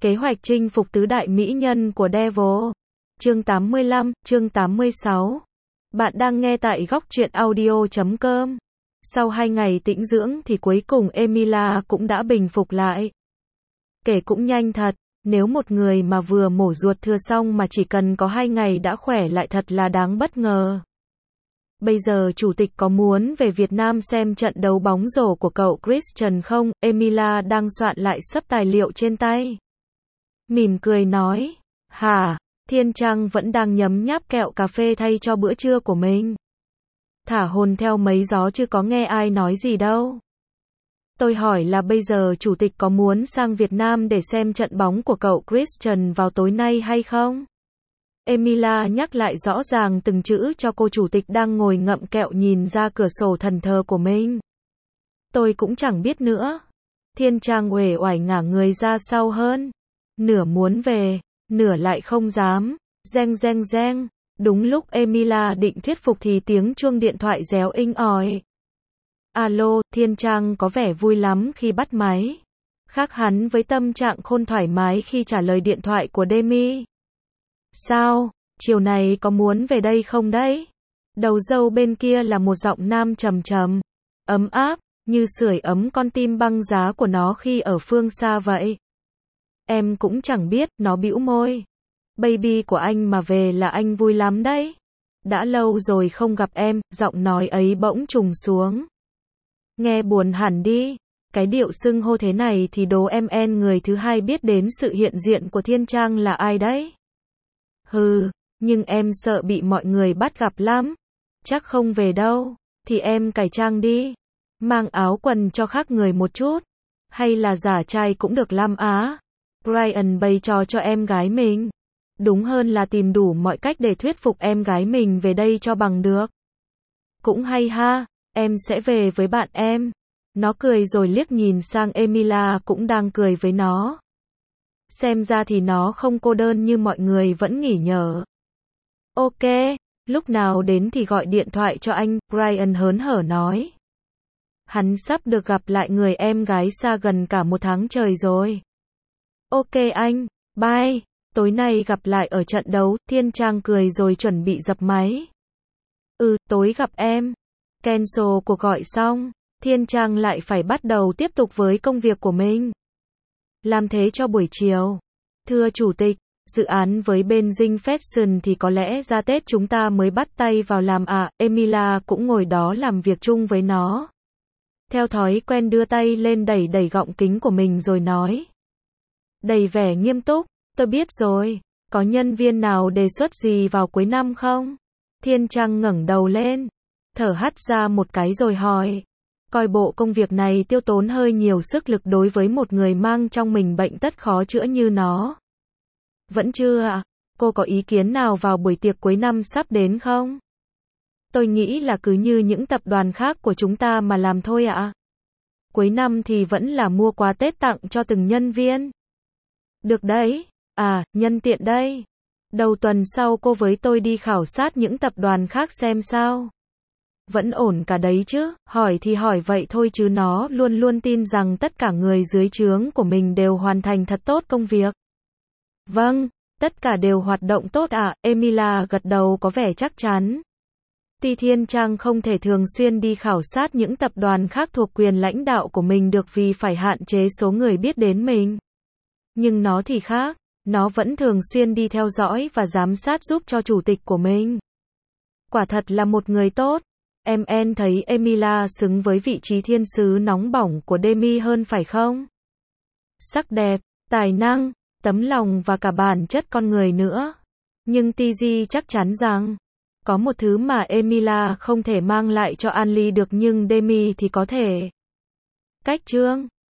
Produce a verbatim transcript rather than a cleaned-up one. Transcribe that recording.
Kế hoạch chinh phục tứ đại mỹ nhân của Devil. Chương tám mươi lăm, chương tám mươi sáu. Bạn đang nghe tại góc truyện audio chấm com. Sau hai ngày tĩnh dưỡng thì cuối cùng Emilia cũng đã bình phục lại. Kể cũng nhanh thật, nếu một người mà vừa mổ ruột thừa xong mà chỉ cần có hai ngày đã khỏe lại thật là đáng bất ngờ. Bây giờ chủ tịch có muốn về Việt Nam xem trận đấu bóng rổ của cậu Christian không? Emilia đang soạn lại xấp tài liệu trên tay. Mỉm cười nói, hả? Thiên Trang vẫn đang nhấm nháp kẹo cà phê thay cho bữa trưa của mình. Thả hồn theo mấy gió chứ có nghe ai nói gì đâu. Tôi hỏi là bây giờ chủ tịch có muốn sang Việt Nam để xem trận bóng của cậu Christian vào tối nay hay không? Emilia nhắc lại rõ ràng từng chữ cho cô chủ tịch đang ngồi ngậm kẹo nhìn ra cửa sổ thần thờ của mình. Tôi cũng chẳng biết nữa. Thiên Trang uể oải ngả người ra sau hơn. Nửa muốn về, nửa lại không dám. Reng reng reng. Đúng lúc Emilia định thuyết phục thì tiếng chuông điện thoại réo inh ỏi. Alo, Thiên Trang có vẻ vui lắm khi bắt máy. Khác hắn với tâm trạng khôn thoải mái khi trả lời điện thoại của Demi. Sao, chiều này có muốn về đây không đấy? Đầu dâu bên kia là một giọng nam trầm trầm, ấm áp, như sưởi ấm con tim băng giá của nó khi ở phương xa vậy. Em cũng chẳng biết, nó bĩu môi. Baby của anh mà về là anh vui lắm đấy. Đã lâu rồi không gặp em, giọng nói ấy bỗng trùng xuống. Nghe buồn hẳn đi. Cái điệu xưng hô thế này thì đố em en người thứ hai biết đến sự hiện diện của Thiên Trang là ai đấy? Hừ, nhưng em sợ bị mọi người bắt gặp lắm. Chắc không về đâu. Thì em cải trang đi. Mang áo quần cho khác người một chút. Hay là giả trai cũng được lắm á. Brian bày trò cho em gái mình. Đúng hơn là tìm đủ mọi cách để thuyết phục em gái mình về đây cho bằng được. Cũng hay ha, em sẽ về với bạn em. Nó cười rồi liếc nhìn sang Emilia cũng đang cười với nó. Xem ra thì nó không cô đơn như mọi người vẫn nghĩ nhở. Ok, lúc nào đến thì gọi điện thoại cho anh, Brian hớn hở nói. Hắn sắp được gặp lại người em gái xa gần cả một tháng trời rồi. Ok anh, bye, tối nay gặp lại ở trận đấu, Thiên Trang cười rồi chuẩn bị dập máy. Ừ, tối gặp em. Cancel cuộc gọi xong, Thiên Trang lại phải bắt đầu tiếp tục với công việc của mình. Làm thế cho buổi chiều. Thưa chủ tịch, dự án với bên Dinh Fashion thì có lẽ ra Tết chúng ta mới bắt tay vào làm à, Emilia cũng ngồi đó làm việc chung với nó. Theo thói quen đưa tay lên đẩy đẩy gọng kính của mình rồi nói. Đầy vẻ nghiêm túc, tôi biết rồi, có nhân viên nào đề xuất gì vào cuối năm không? Thiên Trang ngẩng đầu lên, thở hắt ra một cái rồi hỏi. Coi bộ công việc này tiêu tốn hơi nhiều sức lực đối với một người mang trong mình bệnh tật khó chữa như nó. Vẫn chưa ạ? Cô có ý kiến nào vào buổi tiệc cuối năm sắp đến không? Tôi nghĩ là cứ như những tập đoàn khác của chúng ta mà làm thôi ạ. Cuối năm thì vẫn là mua quà Tết tặng cho từng nhân viên. Được đấy. À, nhân tiện đây. Đầu tuần sau cô với tôi đi khảo sát những tập đoàn khác xem sao. Vẫn ổn cả đấy chứ, hỏi thì hỏi vậy thôi chứ nó luôn luôn tin rằng tất cả người dưới trướng của mình đều hoàn thành thật tốt công việc. Vâng, tất cả đều hoạt động tốt ạ, à, Emilia gật đầu có vẻ chắc chắn. Tuy Thiên Trang không thể thường xuyên đi khảo sát những tập đoàn khác thuộc quyền lãnh đạo của mình được vì phải hạn chế số người biết đến mình. Nhưng nó thì khác, nó vẫn thường xuyên đi theo dõi và giám sát giúp cho chủ tịch của mình. Quả thật là một người tốt. Em en thấy Emilia xứng với vị trí thiên sứ nóng bỏng của Demi hơn phải không? Sắc đẹp, tài năng, tấm lòng và cả bản chất con người nữa. Nhưng Tigi chắc chắn rằng, có một thứ mà Emilia không thể mang lại cho Anly được nhưng Demi thì có thể. Cách chương